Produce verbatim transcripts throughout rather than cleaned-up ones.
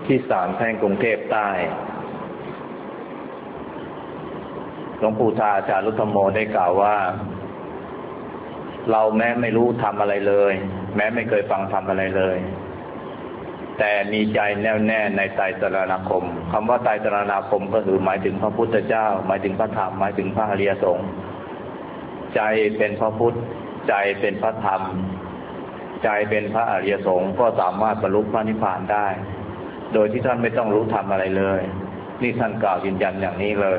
ที่ศาลแพ่งกรุงเทพใต้หลวงปู่ทาจารุธรรมโมได้กล่าวว่าเราแม้ไม่รู้ทำอะไรเลยแม้ไม่เคยฟังทำอะไรเลยแต่มีใจแน่วแน่ในไตรสรณคมคำว่าไตรสรณคมก็คือหมายถึงพระพุทธเจ้าหมายถึงพระธรรมหมายถึงพระอริยสงฆ์ใจเป็นพระพุทธใจเป็นพระธรรมใจเป็นพระอริยสงฆ์ก็สามารถบรรลุพระนิพพานได้โดยที่ท่านไม่ต้องรู้ทำอะไรเลยนี่ท่านกล่าวยืนยันอย่างนี้เลย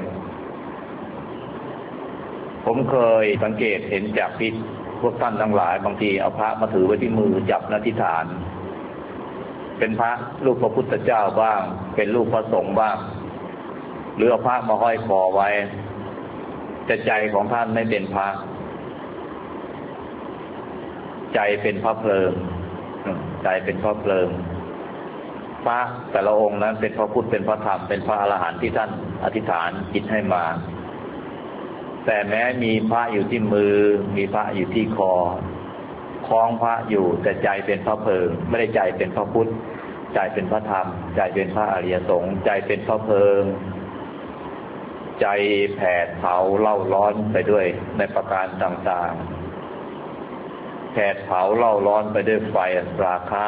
ผมเคยสังเกตเห็นจากพิษพวกท่านทั้งหลายบางทีเอาพระมาถือไว้ที่มือจับอธิษฐานเป็นพระรูปพระพุทธเจ้าบ้างเป็นรูปพระสงฆ์บ้างหรือเอาพระมาห้อยคอไว้แต่ใจของท่านไม่เป็นพระใจเป็นพระเพลิงใจเป็นพระเพลิงพระแต่ละองค์นั้นเป็นพระพุทธเป็นพระธรรมเป็นพระอรหันต์ที่ท่านอธิษฐานจิตให้มาแต่แม้มีพระอยู่ที่มือมีพระอยู่ที่คอคล้องพระอยู่แต่ใจเป็นพระเพลิงไม่ได้ใจเป็นพระพุทธใจเป็นพระธรรมใจเป็นพระอริยสงฆ์ใจเป็นพระเพลิงใจแผดเผาเล่าร้อนไปด้วยในประการต่างๆแผดเผาเล่าร้อนไปด้วยไฟราคะ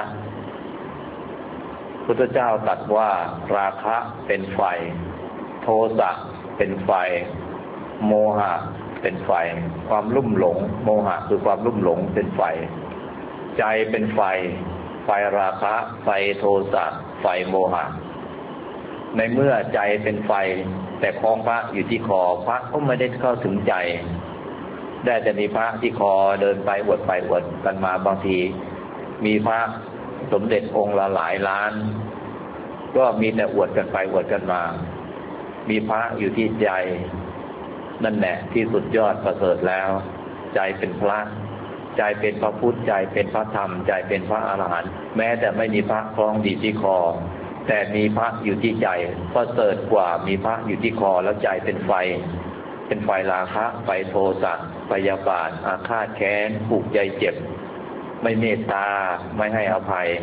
พุทธเจ้าตรัสว่าราคะเป็นไฟโทสะเป็นไฟโมหะเป็นไฟความลุ่มหลงโมหะคือความลุ่มหลงเป็นไฟใจเป็นไฟไฟราคะไฟโทสะไฟโมหะในเมื่อใจเป็นไฟแต่คล้องพระอยู่ที่คอพระก็ไม่ได้เข้าถึงใจได้แต่มีพระที่คอเดินไปอวดไปอวดกันมาบางทีมีพระสมเด็จองค์ละหลายล้านก็มีแต่อวดกันไปอวดกันมามีพระอยู่ที่ใจนั่นแหละที่สุดยอดประเสริฐแล้วใจเป็นพระใจเป็นพระพุทธใจเป็นพระธรรมใจเป็นพระอรหันต์แม้แต่ไม่มีพระคล้องดีที่คอแต่มีพระอยู่ที่ใจประเสริฐกว่ามีพระอยู่ที่คอแล้วใจเป็นไฟเป็นไฟราคะไฟโทสะพยาบาทอาฆาตแค้นผูกใจเจ็บไม่เมตตาไม่ให้อภัย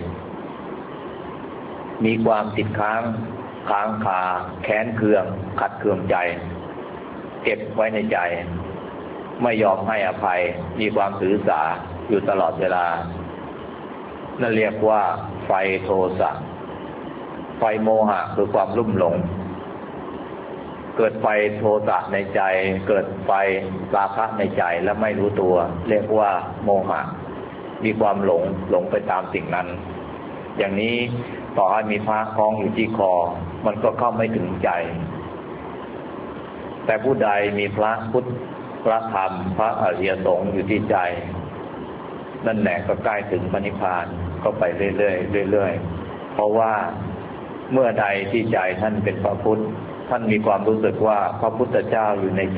มีความติดค้างค้างคาแค้นเคืองขัดเคืองใจเก็บไว้ในใจไม่ยอมให้อภัยมีความถือสาอยู่ตลอดเวลานั่นเรียกว่าไฟโทสะไฟโมหะคือความลุ่มหลงเกิดไฟโทสะในใจเกิดไฟราคะในใจและไม่รู้ตัวเรียกว่าโมหะมีความหลงหลงไปตามสิ่งนั้นอย่างนี้ต่อให้มีพระคล้องอยู่ที่คอมันก็เข้าไม่ถึงใจแต่ผู้ใดมีพระพุทธพระธรรมพระอริยสงฆ์อยู่ที่ใจนั่นแหละก็ใกล้ถึงพระนิพพานก็ไปเรื่อยๆเรื่อยๆเพราะว่าเมื่อใดที่ใจท่านเป็นพระพุทธท่านมีความรู้สึกว่าพระพุทธเจ้าอยู่ในใจ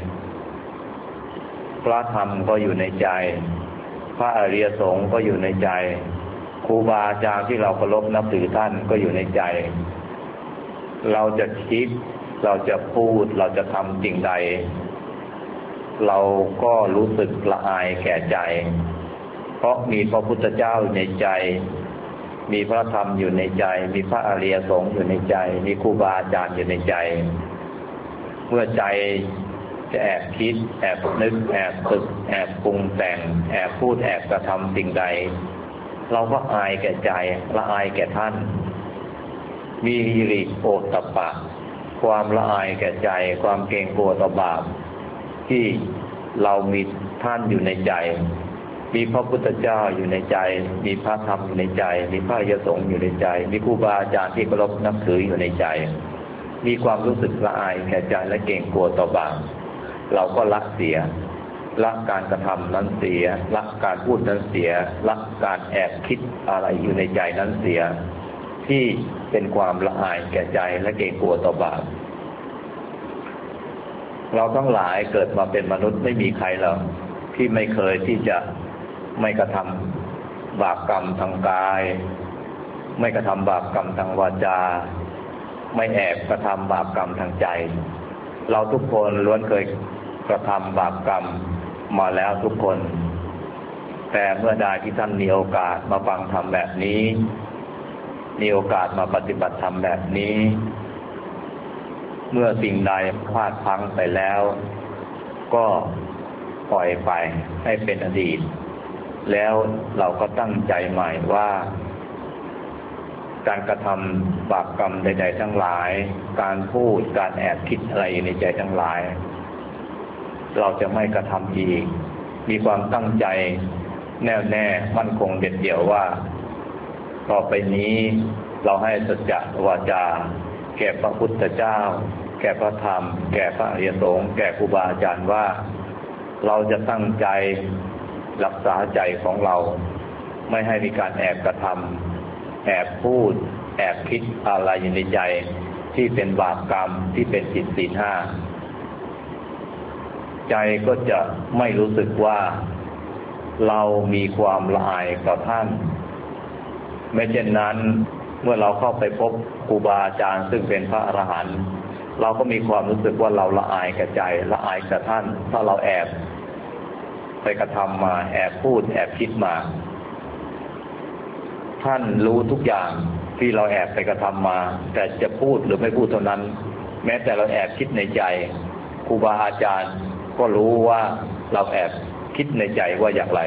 พระธรรมก็อยู่ในใจพระอริยสงฆ์ก็อยู่ในใจครูบาอาจารย์ที่เราเคารพนับถือท่านก็อยู่ในใจเราจะคิดเราจะพูดเราจะทำสิ่งใดเราก็รู้สึกละอายแก่ใจเพราะมีพระพุทธเจ้าอยู่ในใจมีพระธรรมอยู่ในใจมีพระอริยสงฆ์อยู่ในใจมีครูบาอาจารย์อยู่ในใจเมื่อใจจะแอบคิดแอบนึกแอบตึกแอบปรุงแต่งแอบพูดแอบกระทำสิ่งใดเราก็อายแก่ใจละอายแก่ท่านมีหิริโอตตัปปะความละอายแก่ใจความเกรงกลัวต่อบาปที่เรามีท่านอยู่ในใจมีพระพุทธเจ้าอยู่ในใจมีพระธรรมอยู่ในใจมีพระอริยสงฆ์อยู่ในใจมีครูบาอาจารย์ที่เคารพนับถืออยู่ในใจมีความรู้สึกละอายแก่ใจและเกรงกลัวต่อบาปเราก็ละเสียละการกระทำนั้นเสียละการพูดนั้นเสียละการแอบคิดอะไรอยู่ในใจนั้นเสียที่เป็นความละอายแก่ใจและเกรงกลัวต่อบาปเราทั้งหลายเกิดมาเป็นมนุษย์ไม่มีใครหรอกที่ไม่เคยที่จะไม่กระทำบาปกรรมทางกายไม่กระทำบาปกรรมทางวาจาไม่แอบกระทำบาปกรรมทางใจเราทุกคนล้วนเคยกระทำบาปกรรมมาแล้วทุกคนแต่เมื่อใดที่ท่านมีโอกาสมาฟังธรรมแบบนี้มีโอกาสมาปฏิบัติธรรมแบบนี้เมื่อสิ่งใดพลาดพลั้งไปแล้วก็ปล่อยไปให้เป็นอดีตแล้วเราก็ตั้งใจใหม่ว่าการกระทำบาปกรรมใดๆทั้งหลายการพูดการแอบคิดอะไรในใจทั้งหลายเราจะไม่กระทำอีกมีความตั้งใจแน่วแน่มั่นคงเด็ดเดี่ยวว่าต่อไปนี้เราให้สัจจะวาจาแก่พระพุทธเจ้าแก่พระธรรมแก่พระอริยสงฆ์แก่ครูบาอาจารย์ว่าเราจะตั้งใจรักษาใจของเราไม่ให้มีการแอบกระทำแอบพูดแอบคิดอะไรอยู่ในใจที่เป็นบาปกรรมที่เป็นผิดศีลห้าใจก็จะไม่รู้สึกว่าเรามีความละอายต่อท่านไม่เช่นนั้นเมื่อเราเข้าไปพบครูบาอาจารย์ซึ่งเป็นพระอรหันต์เราก็มีความรู้สึกว่าเราละอายกับใจละอายกับท่านถ้าเราแอบไปกระทำมาแอบพูดแอบคิดมาท่านรู้ทุกอย่างที่เราแอบไปกระทำมาแต่จะพูดหรือไม่พูดเท่านั้นแม้แต่เราแอบคิดในใจครูบาอาจารย์ก็รู้ว่าเราแอบคิดในใจว่าอย่างไร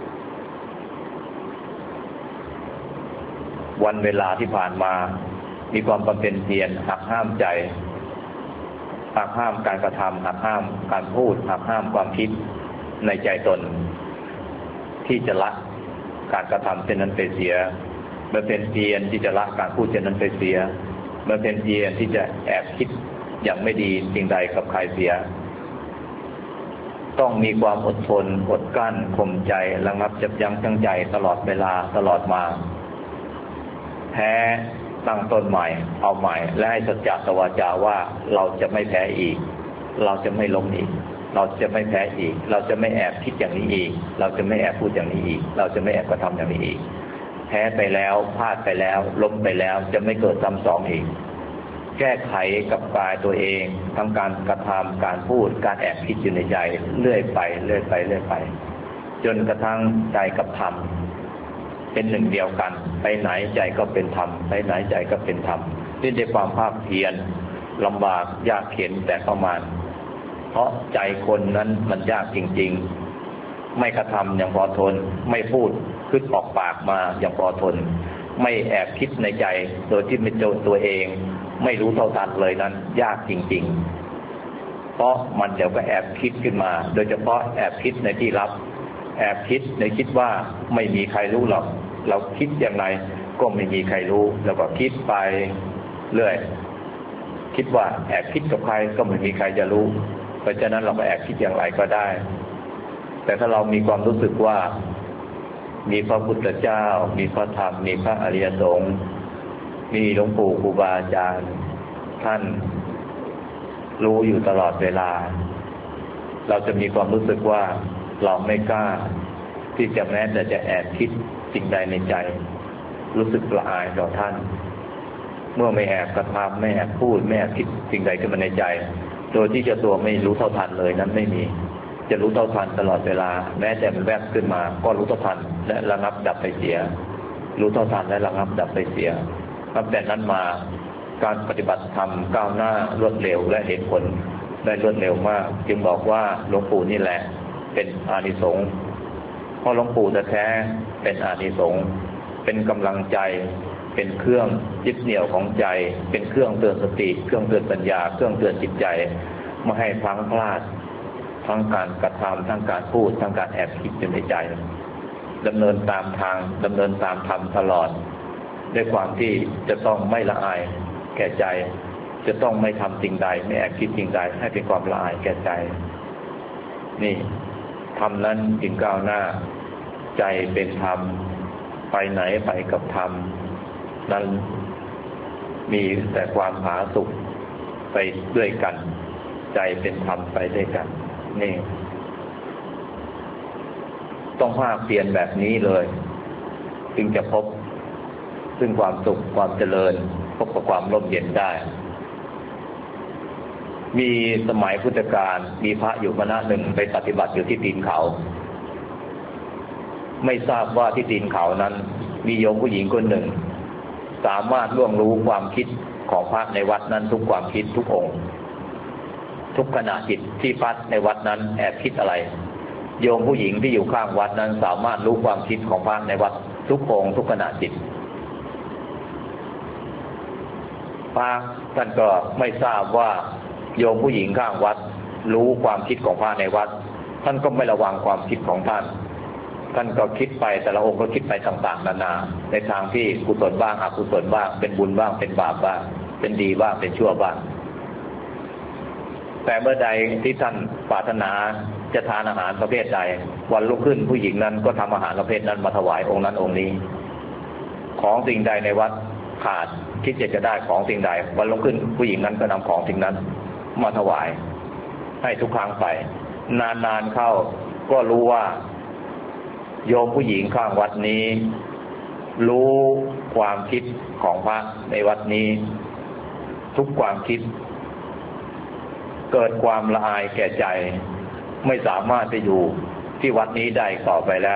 วันเวลาที่ผ่านมามีความบำเพ็ญเพียรหักห้ามใจหักห้ามการกระทำหักห้ามการพูดหักห้ามความคิดในใจตนที่จะละการกระทำเช่นนั้นไปเสียบำเพ็ญเพียรที่จะละการพูดเช่นนั้นไปเสียบำเพ็ญเพียรที่จะแอบคิดอย่างไม่ดีสิ่งใดกับใครเสียต้องมีความอดทนอดกลั้นข่มใจระงับยับยั้งชั่งใจตลอดเวลาตลอดมาแพ้ตั้งต้นใหม่เอาใหม่และให้สัจจะวาจาว่าเราจะไม่แพ้อีกเราจะไม่ล้มอีกเราจะไม่แพ้อีกเราจะไม่แอบคิดอย่างนี้อีกเราจะไม่แอบพูดอย่างนี้อีกเราจะไม่แอบกระทำอย่างนี้อีกแพ้ไปแล้วพลาดไปแล้วล้มไปแล้วจะไม่เกิดซ้ำสองอีกแก้ไขกับกายตัวเองทั้งการกระทำการพูดการแอบคิดอยู่ในใจเรื่อยไปเรื่อยไปเรื่อยไปจนกระทั่งใจกับธรรมเป็นหนึ่งเดียวกันไปไหนใจก็เป็นธรรมไปไหนใจก็เป็นธรรมนี่ด้วยความภาคเพียรลำบากยากเข็ญแต่ประมาณเพราะใจคนนั้นมันยากจริงๆไม่กระทำอย่างพอทนไม่พูดขึ้นออกปากมาอย่างพอทนไม่แอบคิดในใจโดยที่ไม่โจทย์ตัวเองไม่รู้เท่าทันเลยนั้นยากจริงๆเพราะมันเดี๋ยวก็แอบคิดขึ้นมาโดยเฉพาะแอบคิดในที่ลับแอบคิดในคิดว่าไม่มีใครรู้หรอกเราคิดอย่างไรก็ไม่มีใครรู้แล้วก็คิดไปเรื่อยคิดว่าแอบคิดกับใครก็ไม่มีใครจะรู้เพราะฉะนั้นเราก็แอบคิดอย่างไรก็ได้แต่ถ้าเรามีความรู้สึกว่ามีพระพุทธเจ้ามีพระธรรมมีพระอริยสงฆ์มีหลวงปู่ครูบาอาจารย์ท่านรู้อยู่ตลอดเวลาเราจะมีความรู้สึกว่าเราไม่กล้าที่จะแม้แต่จะแอบคิดสิ่งใดในใจรู้สึกละอายต่อท่านเมื่อไม่แอบกระทำไม่แอบพูดไม่แอบคิดสิ่งใดขึ้นมาในใจโดยที่เจ้าตัวไม่รู้เท่าทันเลยนั้นไม่มีจะรู้เท่าทันตลอดเวลาแม้แต่มันแวบขึ้นมาก็รู้เท่าทันและระงับดับไปเสียรู้เท่าทันและระงับดับไปเสียตั้งแต่นั้นมาการปฏิบัติธรรมก้าวหน้ารวดเร็วและเห็นผลได้รวดเร็วมากจึงบอกว่าหลวงปู่นี่แหละเป็นอานิสงส์เพราะหลวงปู่แท้ๆเป็นอานิสงส์เป็นกำลังใจเป็นเครื่องยึดเหนี่ยวของใจเป็นเครื่องเตือนสติเครื่องเตือนปัญญาเครื่องเตือนจิตใจไม่ให้พลั้งพลาดทั้งการกระทำทั้งการพูดทั้งการแอบคิดอยู่ในใจดำเนินตามทางดำเนินตามธรรมตลอดด้วยความที่จะต้องไม่ละอายแก่ใจจะต้องไม่ทำสิ่งใดไม่แอบคิดสิ่งใดให้เป็นความละอายแก่ใจนี่ธรรมนั้นจึงก้าวหน้าใจเป็นธรรมไปไหนไปกับธรรมนั้นมีแต่ความผาสุกไปด้วยกันใจเป็นธรรมไปด้วยกันนี่ต้องภาคเปลี่ยนแบบนี้เลยจึงจะพบซึ่งความสุขความเจริญพบกับความร่มเย็นได้มีสมัยพุทธกาลมีพระอยู่คณะหนึ่งไปปฏิบัติอยู่ที่ตีนเขาไม่ทราบว่าที่ตีนเขานั้นมีโยมผู้หญิงคนหนึ่งสามารถล่วงรู้ความคิดของพระในวัดนั้นทุกความคิดทุกองค์ทุกขณะจิตที่พระในวัดนั้นแอบคิดอะไรโยมผู้หญิงที่อยู่ข้างวัดนั้นสามารถรู้ความคิดของพระในวัดทุกองค์ทุกขณะจิตพระท่านก็ไม่ทราบว่าโยมผู้หญิงข้างวัดรู้ความคิดของพระในวัดท่านก็ไม่ระวังความคิดของท่านท่านก็คิดไปแต่ละองค์ก็คิดไปต่างๆนานาในทางที่กุศลบ้างอกุศลบ้างเป็นบุญบ้างเป็นบาปบ้างเป็นดีบ้างเป็นชั่วบ้างแต่เมื่อใดที่ท่านปรารถนาจะทานอาหารประเภทใดวันรุ่งขึ้นผู้หญิงนั้นก็ทำอาหารประเภทนั้นมาถวายองค์นั้นองค์นี้ของสิ่งใดในวัดขาดคิดจะได้ของสิ่งใดวันรุ่งขึ้นผู้หญิงนั้นก็นำของสิ่งนั้นมาถวายให้ทุกครั้งไปนานๆเข้าก็รู้ว่าโยมผู้หญิงข้างวัดนี้รู้ความคิดของพระในวัดนี้ทุกความคิดเกิดความละอายแก่ใจไม่สามารถจะอยู่ที่วัดนี้ได้ต่อไปแล้ว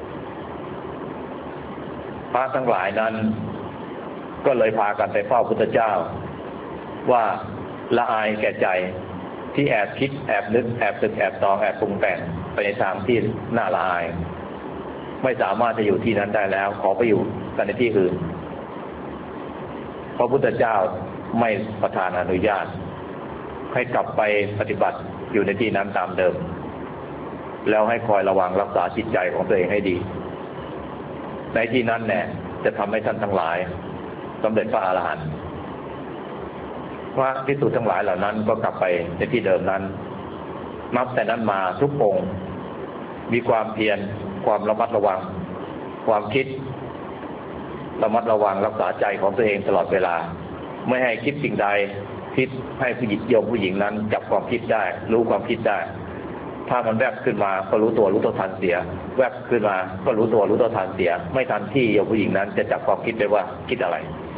พระทั้งหลายนั้นก็เลยพากันไปเฝ้าพุทธเจ้าว่าละอายแก่ใจที่แอบคิดแอบนึกแอบตึกแอบตองแอบปรุงแต่งไปในทางที่น่าละอายไม่สามารถจะอยู่ที่นั้นได้แล้วขอไปอยู่กันในที่อื่นพระพุทธเจ้าไม่ประทานอนุญาตให้กลับไปปฏิบัติอยู่ในที่นั้นตามเดิมแล้วให้คอยระวังรักษาจิตใจของตัวเองให้ดีในที่นั้นแน่จะทำให้ท่านทั้งหลายสำเร็จพระอรหันต์พระภิกษุทั้งหลายเหล่านั้นก็กลับไปในที่เดิมนั้นนับแต่นั้นมาทุกองค์มีความเพียรความระมัดระวังความคิดระมัดระวังรักษาใจของตัวเองตลอดเวลาไม่ให้คิดสิ่งใดคิดให้ผู้หญิงโยมผู้หญิงนั้นจับความคิดได้รู้ความคิดได้ถ้ามันแวบขึ้นมาก็รู้ตัวรู้ตัวทันเสียแวบขึ้นมาก็รู้ตัวรู้ตัวทันเสียไม่ทันที่โยมผู้หญิงนั้นจะจับความคิดได้ว่าคิดอะไร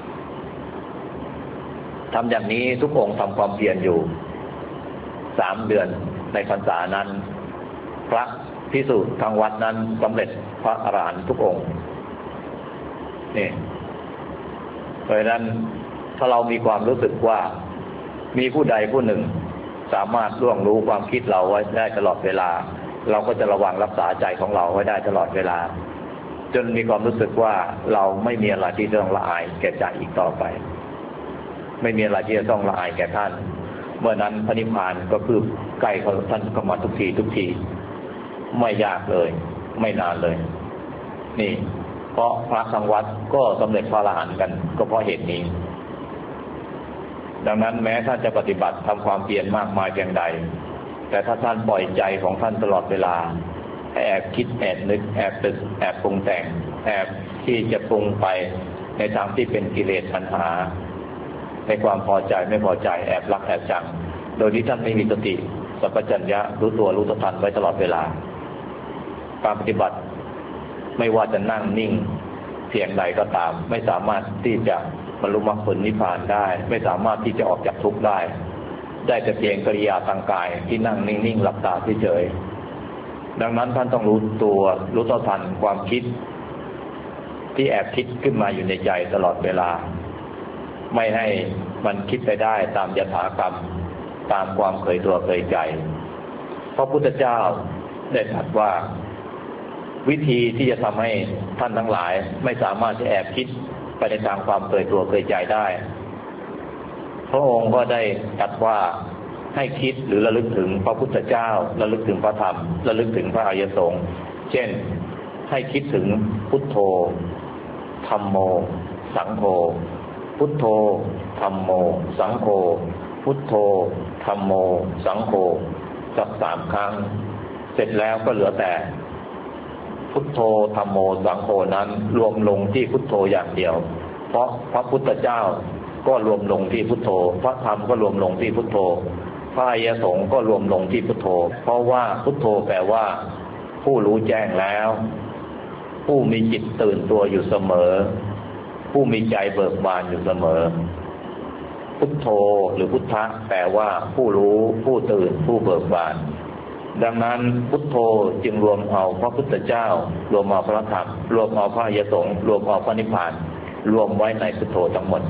ทำอย่างนี้ทุกองค์ทำความเพียรอยู่สามเดือนในพรรษานั้นพระภิกษุทางวัดนั้นสำเร็จพระอรหันต์ทุกองค์นี่เพราะฉะนั้นถ้าเรามีความรู้สึกว่ามีผู้ใดผู้หนึ่งสามารถล่วงรู้ความคิดเราไว้ได้ตลอดเวลาเราก็จะระวังรักษาใจของเราไว้ได้ตลอดเวลาจนมีความรู้สึกว่าเราไม่มีอะไรที่จะต้องละอายแก่ใจอีกต่อไปไม่มีอะไรที่จะต้องละอายแก่ท่านเมื่อนั้นพระนิพพานก็คือใกล้ของท่านเข้ามาทุกทีทุกทีไม่ยากเลยไม่นานเลยนี่เพราะพระทางวัดก็สำเร็จพระอรหันต์กันก็เพราะเหตุนี้ดังนั้นแม้ท่านจะปฏิบัติทำความเพียรมากมายเพียงใดแต่ถ้าท่านปล่อยใจของท่านตลอดเวลาแอบคิดแอบนึกแอบตึกแอบปรุงแต่งแอบที่จะปรุงไปในทางที่เป็นกิเลสตัณหาในความพอใจไม่พอใจแอบรักแอบชังโดยที่ท่านไม่มีสติสัมปชัญญะรู้ตัวรู้ทันไว้ตลอดเวลาการปฏิบัติไม่ว่าจะนั่งนิ่งเพียงใดก็ตามไม่สามารถที่จะบรรลุมรรคผลนิพพานได้ไม่สามารถที่จะออกจากทุกข์ได้ได้แต่เพียงกิริยาทางกายที่นั่งนิ่งๆหลับตาเฉยๆดังนั้นท่านต้องรู้ตัวรู้ต่อทันความคิดที่แอบคิดขึ้นมาอยู่ในใจตลอดเวลาไม่ให้มันคิดไปได้ตามยถากรรมตามความเคยตัวเคยใจพระพุทธเจ้าได้ตรัสว่าวิธีที่จะทำให้ท่านทั้งหลายไม่สามารถจะแอบคิดไปในทางความเคยตัวเคยใจได้พระองค์ก็ได้ตรัสว่าให้คิดหรือระลึกถึงพระพุทธเจ้าระลึกถึงพระธรรมระลึกถึงพระอริยสงฆ์เช่นให้คิดถึงพุทโธธัมโมสังโฆพุทโธธัมโมสังโฆพุทโธธัมโมสังโฆสักสามครั้งเสร็จแล้วก็เหลือแต่พุทโธธัมโมสังโฆนั้นรวมลงที่พุทโธอย่างเดียวเพราะพระพุทธเจ้าก็รวมลงที่พุทโธพระธรรมก็รวมลงที่พุทโธพระอริยสงฆ์ก็รวมลงที่พุทโธเพราะว่าพุทโธแปลว่าผู้รู้แจ้งแล้วผู้มีจิตตื่นตัวอยู่เสมอผู้มีใจเบิกบานอยู่เสมอพุทโธหรือพุทธะแปลว่าผู้รู้ผู้ตื่นผู้เบิกบานดังนั้นพุทโธจึงรวมเอาพระพุทธเจ้ารวมเอาพระธรรมรวมเอาพระอริยสงฆ์รวมเอาพระนิพพานรวมไว้ในพุทโธทั้งหมด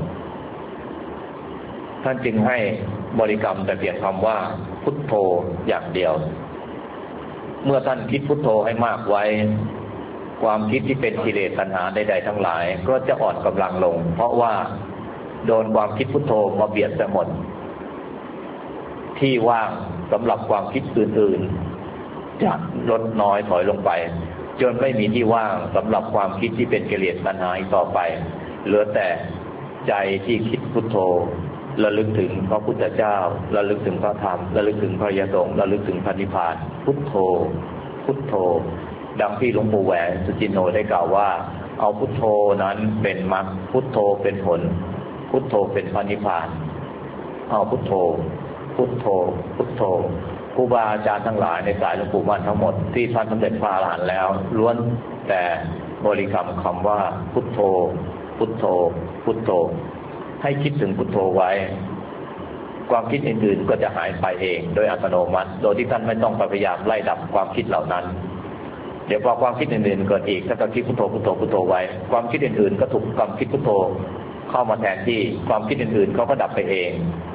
ท่านจึงให้บริกรรมแต่เพียงคำว่าพุทโธอย่างเดียวเมื่อท่านคิดพุทโธให้มากไว้ความคิดที่เป็นกิเลสตัณหาใดๆทั้งหลายก็จะอ่อนกำลังลงเพราะว่าโดนความคิดพุทโธมาเบียดไปหมดที่ว่างสำหรับความคิดอื่นๆจะลดน้อยถอยลงไปจนไม่มีที่ว่างสำหรับความคิดที่เป็นกิเลสตัณหาอีกต่อไปเหลือแต่ใจที่คิดพุทโธระลึกถึงพระพุทธเจ้าระลึกถึงพระธรรมระลึกถึงพระอริยสงฆ์ระลึกถึงพระนิพพานพุทโธพุทโธดังที่หลวงปู่แหวนสุจินโนได้กล่าวว่าเอาพุทโธนั้นเป็นมรรคพุทโธเป็นผลพุทโธเป็นพระนิพพานเอาพุทโธพุทโธพุทโธครูบาอาจารย์ทั้งหลายในสายหลวงปู่มั่นทั้งหมดที่ท่านสำเร็จพระอรหันต์แล้วล้วนแต่บริกรรมคำว่าพุทโธพุทโธพุทโธให้คิดถึงพุทโธไว้ความคิดอื่นๆก็จะหายไปเองโดยอัตโนมัติโดยที่ท่านไม่ต้องพยายามไล่ดับความคิดเหล่านั้นเดี๋ยวพอความคิดอื่นๆเกิดอีกถ้าก็คิดพุทโธพุทโธพุทโธไว้ความคิดอื่นๆก็ถูกความคิดพุทโธเข้ามาแทนที่ความคิดอื่นๆเขาก็ดับไปเอง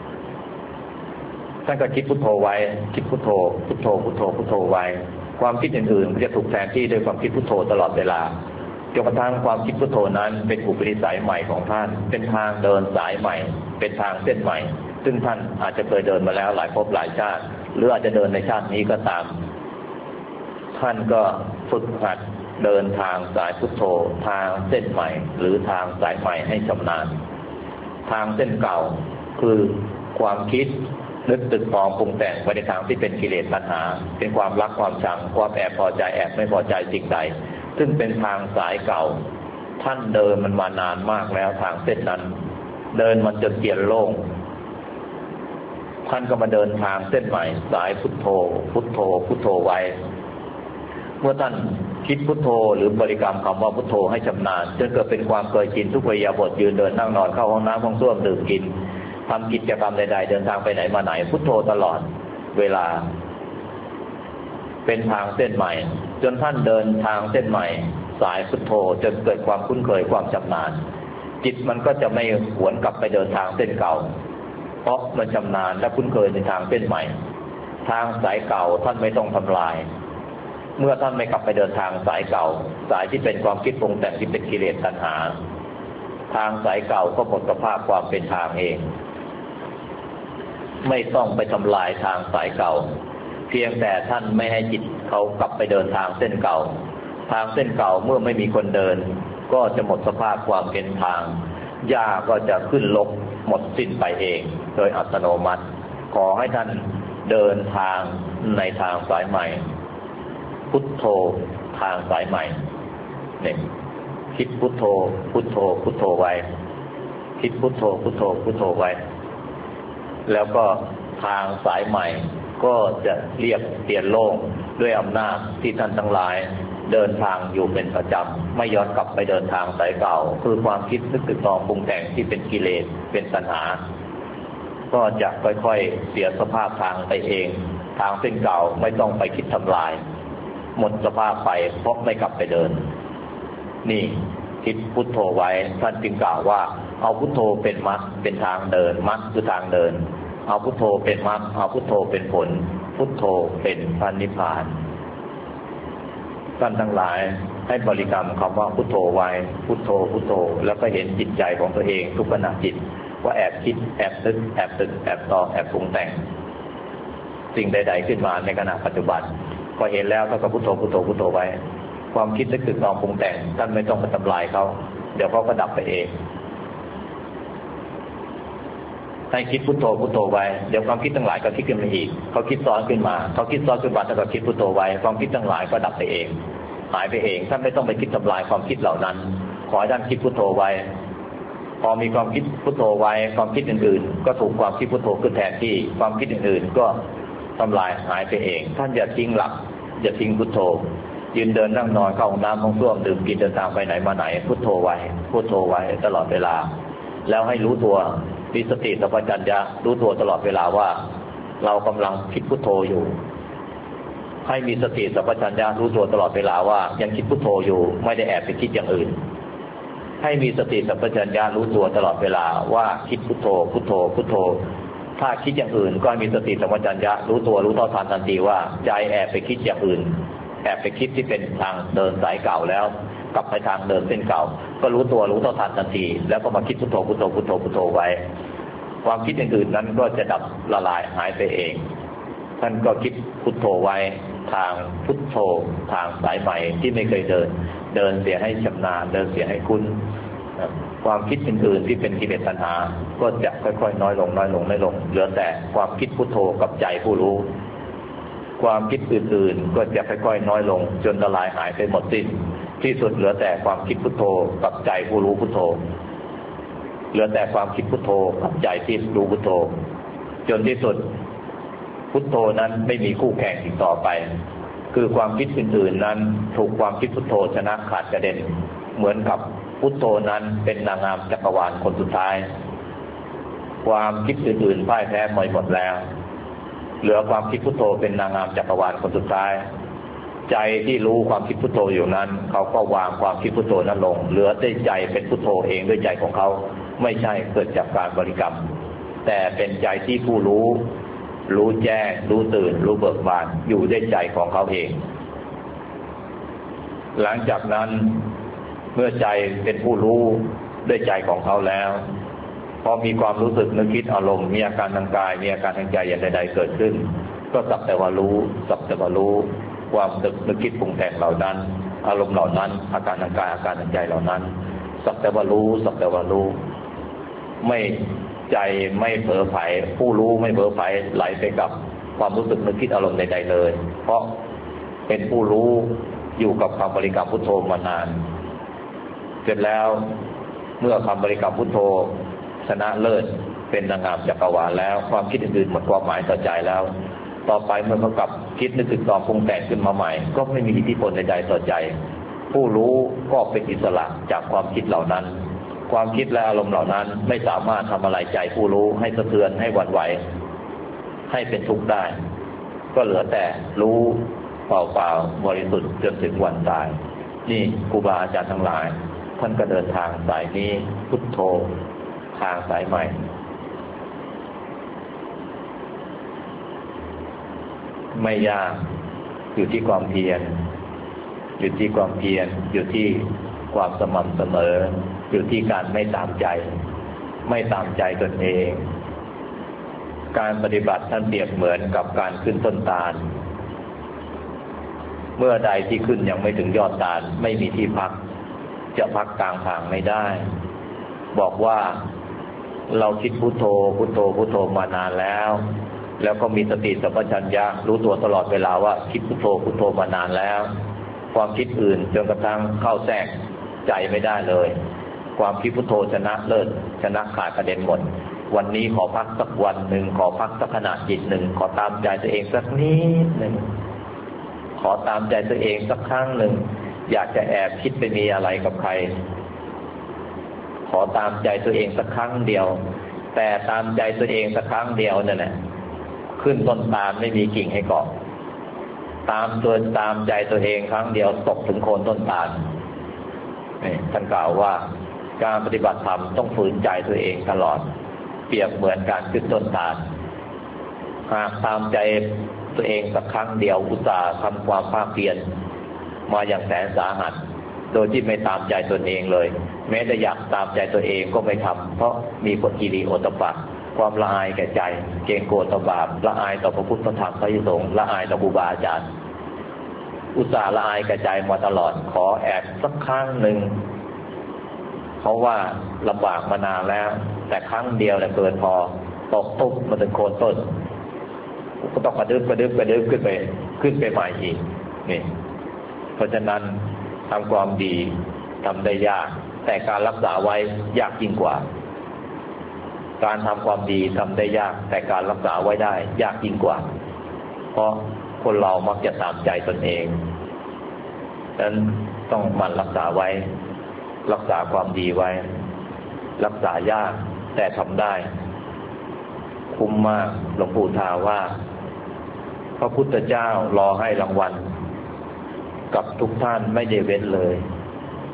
ท่านก็คิดพุทโธไว้คิดพุทโธพุทโธพุทโธพุทโธไว้ความคิดอื่นๆก็จะถูกแทนที่ด้วยความคิดพุทโธตลอดเวลาจนกระทั่งความคิดพุทโธนั้นเป็นอุปนิสัยใหม่ของท่านเป็นทางเดินสายใหม่เป็นทางเส้นใหม่ซึ่งท่านอาจจะเคยเดินมาแล้วหลายภพหลายชาติหรืออาจจะเดินในชาตินี้ก็ตามท่านก็ฝึกหัดเดินทางสายพุทโธทางเส้นใหม่หรือทางสายใหม่ให้ชำนาญทางเส้นเก่าคือความคิดนึกตึกตองปรุงแต่งไปในทางที่เป็นกิเลสตัณหาเป็นความรักความชังความแอบพอใจแอบไม่พอใจสิ่งใดซึ่งเป็นทางสายเก่าท่านเดินมันมานานมากแล้วทางเส้นนั้นเดินมันจนเปลี่ยนโล่งท่านก็มาเดินทางเส้นใหม่สายพุทโธพุทโธพุทโธไว้เมื่อท่านคิดพุทโธหรือบริกรรมคำว่าพุทโธให้ชำนาญจนเกิดเป็นความเคยชินทุกอิริยาบถยืนเดินนั่งนอนเข้าห้องน้ำห้องส้วมดื่มกินทำกิจกรรมใดๆเดินทางไปไหนมาไหนพุทโธตลอดเวลาเป็นทางเส้นใหม่จนท่านเดินทางเส้นใหม่สายพุทโธจนเกิดความคุ้นเคยความชำนาญจิตมันก็จะไม่หวนกลับไปเดินทางเส้นเก่าเพราะมันชำนาญและคุ้นเคยในทางเส้นใหม่ทางสายเก่าท่านไม่ต้องทำลายเมื่อท่านไม่กลับไปเดินทางสายเก่าสายที่เป็นความคิดปรุงแต่งที่เป็นกิเลสตัณหาทางสายเก่าก็หมดสภาพความเป็นทางเองไม่ต้องไปทำลายทางสายเก่าเพียงแต่ท่านไม่ให้จิตเขากลับไปเดินทางเส้นเก่าทางเส้นเก่าเมื่อไม่มีคนเดินก็จะหมดสภาพความเป็นทางหญ้าก็จะขึ้นรกหมดสิ้นไปเองโดยอัตโนมัติขอให้ท่านเดินทางในทางสายใหม่พุทโธทางสายใหม่เนี่ยคิดพุทโธพุทโธพุทโธไว้คิดพุทโธพุทโธพุทโธไว้แล้วก็ทางสายใหม่ก็จะเรียบเปลี่ยนโล่งด้วยอำนาจที่ท่านทั้งหลายเดินทางอยู่เป็นประจำไม่ย้อนกลับไปเดินทางสายเก่าคือความคิดนึกตึกตองปรุงแต่งที่เป็นกิเลสเป็นตัณหาก็จะค่อยๆเสียสภาพทางไปเองทางเส้นเก่าไม่ต้องไปคิดทำลายหมดสภาพไปเพราะไม่กลับไปเดินนี่คิดพุทโธไว้ท่านจึงกล่าวว่าเอาพุทโธเป็นมรรคเป็นทางเดินมรรคคือทางเดินเอาพุทโธเป็นมรรคเอาพุทโธเป็นผลพุทโธเป็นพระนิพพานท่านทั้งหลายให้บริกรรมคำว่าพุทโธไว้พุทโธพุทโธแล้วก็เห็นจิตใจของตัวเองทุกขณะจิตว่าแอบคิดแอบนึกแอบตึกแอบตองแอบปรุงแต่งสิ่งใดๆขึ้นมาในขณะปัจจุบันก็เห็นแล้วก็พุทโธพุทโธพุทโธไว้ความคิดนึกตึกตองปรุงแต่งท่านไม่ต้องไปทำลายเขาเดี๋ยวเขาก็ดับไปเองให้คิดพุทโธพุทโธไว้เดี๋ยวความคิดทั้งหลายก็คิดขึ้นมาอีกเขาคิดซ้อนขึ้นมาเขาคิดซ้อนขึ้นมาแล้วก็คิดพุทโธไว้ความคิดทั้งหลายก็ดับไปเองหายไปเองท่านไม่ต้องไปคิดทำลายความคิดเหล่านั้นขอให้ท่านคิดพุทโธไว้พอมีความคิดพุทโธไว้ความคิดอื่นๆก็ถูกความคิดพุทโธขึ้นแทนที่ความคิดอื่นๆก็ทำลายหายไปเองท่านอย่าทิ้งหลักอย่าทิ้งพุทโธยืนเดินนั่งนอนเข้าห้องน้ำห้องส้วมดื่มกินเดินทางไปไหนมาไหนพุทโธไว้พุทโธไว้ตลอดเวลาแล้วให้รู้ตัวมีสติสัมปชัญญะรู้ตัวตลอดเวลาว่าเรากำลังคิดพุทโธอยู่ให้มีสติสัมปชัญญะรู้ตัวตลอดเวลาว่ายังคิดพุทโธอยู่ไม่ได้แอบไปคิดอย่างอื่นให้มีสติสัมปชัญญะรู้ตัวตลอดเวลาว่าคิดพุทโธพุทโธพุทโธถ้าคิดอย่างอื่นก็มีสติสัมปชัญญะรู้ตัวรู้เท่าทันทันทีว่าใจแอบไปคิดอย่างอื่นแอบไปคิดที่เป็นทางเดินสายเก่าแล้วกลับไปทางเดินเส้นเก่าก็รู้ตัวรู้เท่าทันทันทีแล้วก็มาคิดพุทโธพุทโธพุทโธพุทโธไว้ความคิดอย่างอื่นนั้นก็จะดับละลายหายไปเองท่านก็คิดพุทโธไว้ทางพุทโธทางสายใหม่ที่ไม่เคยเดินเดินเสียให้ชำนาญเดินเสียให้คุ้นความคิดอื่นๆที่เป็นกิเลสตัณหาก็จะค่อยๆน้อยลงน้อยลงน้อยลงเหลือแต่ความคิดพุทโธกับใจผู้รู้ความคิดอื่นๆก็จะค่อยๆน้อยลงจนละลายหายไปหมดสิ้นที่สุดเหลือแต่ความคิดพุทโธกับใจผู้รู้พุทโธเหลือแต่ความคิดพุทโธกับใจที่รู้พุทโธจนที่สุดพุทโธนั้นไม่มีคู่แข่งอีกต่อไปคือความคิดอื่นๆนั้นถูกความคิดพุทโธชนะขาดกระเด็นเหมือนกับพุทโธนั้นเป็นนางงามจักรวาลคนสุดท้ายความคิดอื่นๆพ่ายแพ้หมดแล้วเหลือความคิดพุทโธเป็นนางงามจักรวาลคนสุดท้ายใจที่รู้ความคิดพุทโธอยู่นั้นเขาก็วางความคิดพุทโธนั้นลงเหลือแต่ใจเป็นพุทโธเองด้วยใจของเขาไม่ใช่เกิดจากการบริกรรมแต่เป็นใจที่ผู้รู้รู้แจ้งรู้ตื่นรู้เบิกบานอยู่ด้วยใจของเขาเองหลังจากนั้นเมื่อใจเป็นผู้รู้ด้วยใจของเขาแล้วพอมีความรู้สึกนึกคิดอารมณ์มีอาการทางกายมีอาการทางใจอย่างใดๆเกิดขึ้นก็สักแต่ว่ารู้สักแต่ว่ารู้ความนึกคิดปรุงแต่งเหล่านั้นอารมณ์เหล่านั้นอาการทางกายอาการทางใจเหล่านั้นสักแต่ว่ารู้สักแต่ว่ารู้ไม่ใจไม่เผลอไผลผู้รู้ไม่เผลอไผลไหลไปกับความรู้สึกนึกคิดอารมณ์ใดๆเลยเพราะเป็นผู้รู้อยู่กับคำบริกรรมพุทโธมานานเสร็จแล้วเมื่อคำบริกรรมพุทโธชนะเลิศเป็นนางงามจักรวาลแล้วความคิดอื่นๆหมดความหมายต่อใจแล้วต่อไปเมื่อเขากลับคิดนึกถึงต่อปรุงแต่งขึ้นมาใหม่ก็ไม่มีอิทธิพลใดๆต่อใจผู้รู้ก็เป็นอิสระจากความคิดเหล่านั้นความคิดและอารมณ์เหล่านั้นไม่สามารถทำอะไรใจผู้รู้ให้สะเทือนให้หวั่นไหวให้เป็นทุกข์ได้ก็เหลือแต่รู้เปล่าๆบริสุทธิ์จนถึงวันตายนี่ครูบาอาจารย์ทั้งหลายท่านก็เดินทางสายนี้พุทโธทางสายใหม่ไม่ยากอยู่ที่ความเพียรอยู่ที่ความเพียรอยู่ที่ความสม่ำเสมออยู่ที่การไม่ตามใจไม่ตามใจตนเองการปฏิบัติท่านเปรียบเหมือนกับการขึ้นต้นตาลเมื่อใดที่ขึ้นยังไม่ถึงยอดตาลไม่มีที่พักจะพักกลางทางไม่ได้บอกว่าเราคิดพุทโธพุทโธพุทโธมานานแล้วแล้วก็มีสติสัมปชัญญะรู้ตัวตลอดเวลาว่าคิดพุทโธพุทโธมานานแล้วความคิดอื่นจนกระทั่งเข้าแทรกใจไม่ได้เลยความคิดพุทโธชนะเลิศชนะขาดกระเด็นหมดวันนี้ขอพักสักวันหนึ่งขอพักสักขณะจิตหนึ่งขอตามใจตัวเองสักนิดหนึ่งขอตามใจตัวเองสักครั้งหนึ่งอยากจะแอบคิดไปมีอะไรกับใครขอตามใจตัวเองสักครั้งเดียวแต่ตามใจตัวเองสักครั้งเดียวนั่นแหละขึ้นต้นตาลไม่มีกิ่งให้เกาะตามตัวตามใจตัวเองครั้งเดียวตกถึงโคนต้นตาลนี่ท่านกล่าวว่าการปฏิบัติธรรมต้องฝืนใจตัวเองตลอดเปรียบเหมือนการขึ้นต้นตาลหากตามใจตัวเองสักครั้งเดียวอุตส่าห์ทำความภาคเพียรมาอย่างแสนสาหัสโดยที่ไม่ตามใจตนเองเลยแม้แต่อยากตามใจตัวเองก็ไม่ทำเพราะมีกฎกิริโอตปะความละอายแก่ใจเกรงกลัวต่อบาปละอายต่อพระพุทธธรรมพระสงฆ์ละอายต่อครูบาอาจารย์อุตส่าห์ละอายแก่ใจมาตลอดขอแอบสักครั้งหนึ่งเพราะว่าลำบากมานานแล้วแต่ครั้งเดียวแหละเกินพอตกตุ๊บมาถึงโคนต้นก็ต้องกระดึ๊บกระดึ๊บกระดึ๊บขึ้นไปขึ้นไปใหม่อีกนี่เพราะฉะนั้นทำความดีทำได้ยากแต่การรักษาไว้ยากยิ่งกว่าการทำความดีทำได้ยากแต่การรักษาไว้ได้ยากยิ่งกว่าเพราะคนเรามักจะตามใจตนเองฉะนั้นต้องหมั่นรักษาไว้รักษาความดีไว้รักษายากแต่ทำได้คุ้มมากหลวงปู่ทาว่าพระพุทธเจ้ารอให้รางวัลกับทุกท่านไม่ได้เว้นเลย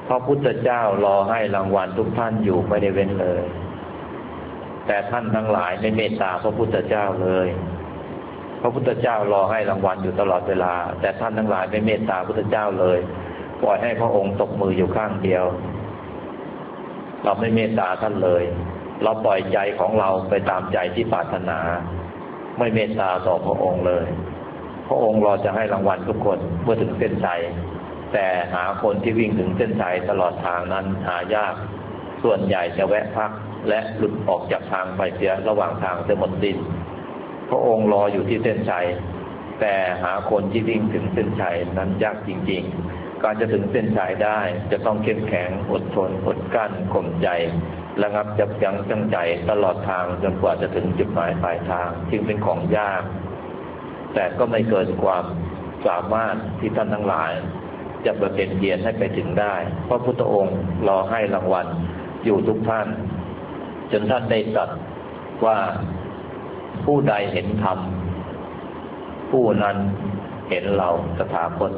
พระพุทธเจ้ารอให้รางวัลทุกท่านอยู่ไม่ได้เว้นเลยแต่ท่านทั้งหลายไม่เมตตาพระพุทธเจ้าเลยพระพุทธเจ้ารอให้รางวัลอยู่ตลอดเวลาแต่ท่านทั้งหลายไม่เมตตาพระพุทธเจ้าเลยปล่อยให้พระองค์ตกมืออยู่ข้างเดียวเราไม่เมตตาท่านเลยเราปล่อยใจของเราไปตามใจที่ปรารถนาไม่เมตตาต่อพระองค์เลยพระองค์รอจะให้รางวัลทุกคนเมื่อถึงเส้นชัยแต่หาคนที่วิ่งถึงเส้นชัยตลอดทางนั้นหายากส่วนใหญ่จะแวะพักและหลุดออกจากทางไปเสียระหว่างทางจะหมดสิ้นพระองค์รออยู่ที่เส้นชัยแต่หาคนที่วิ่งถึงเส้นชัยนั้นยากจริงๆการจะถึงเส้นชัยได้จะต้องเข้มแข็งอดทนอดกั้นข่มใจระงับยับยั้งชั่งใจตลอดทางจนกว่าจะถึงจุดหมายปลายทางจึงเป็นของยากแต่ก็ไม่เกินความสามารถที่ท่านทั้งหลายจะบำเพ็ญเพียรให้ไปถึงได้เพราะพุทธองค์รอให้รางวัลอยู่ทุกท่านจนท่านได้ตรัสว่าผู้ใดเห็นธรรมผู้นั้นเห็นเราตถาคต